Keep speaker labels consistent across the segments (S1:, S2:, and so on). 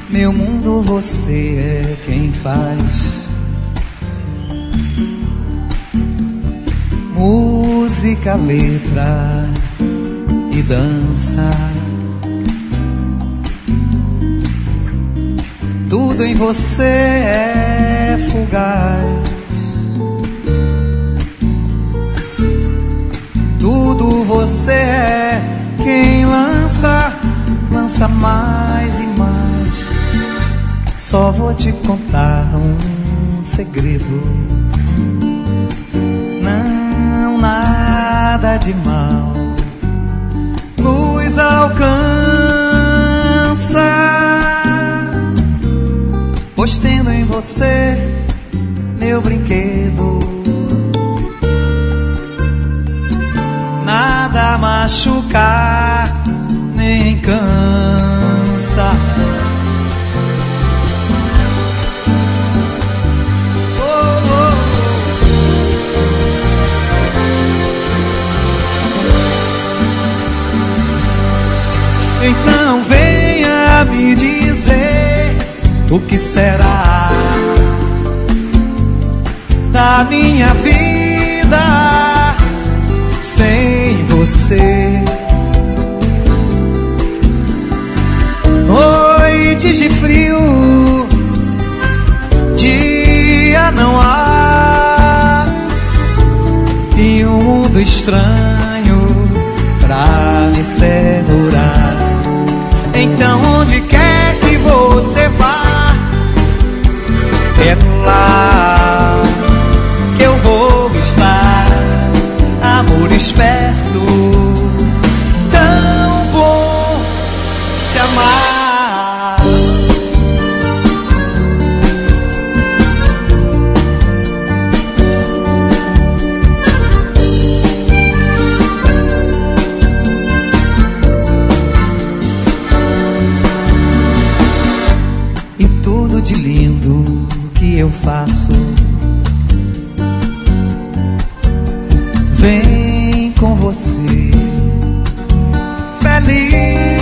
S1: Meu mundo você é quem faz. Música, letra e dança, tudo em você é fugaz. Tudo você é quem lança mais e mais. Só vou te contar um segredo. Não, nada de mal nos alcança, pois tendo em você meu brinquedo, nada machucar nem cansa. Então venha me dizer o que será da minha vida sem você. Noites de frio, dia não há, e um mundo estranho pra me segurar. Então onde quer que você vá, é lá que eu vou estar. Amor esperto, tão bom te amar. E tudo de lindo que eu faço vem com você, feliz.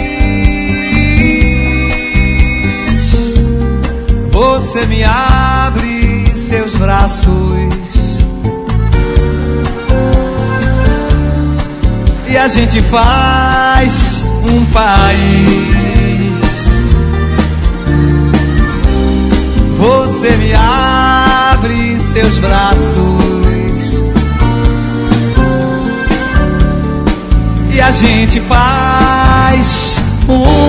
S1: Você me abre seus braços e a gente faz um país. Você me abre seus braços e a gente faz um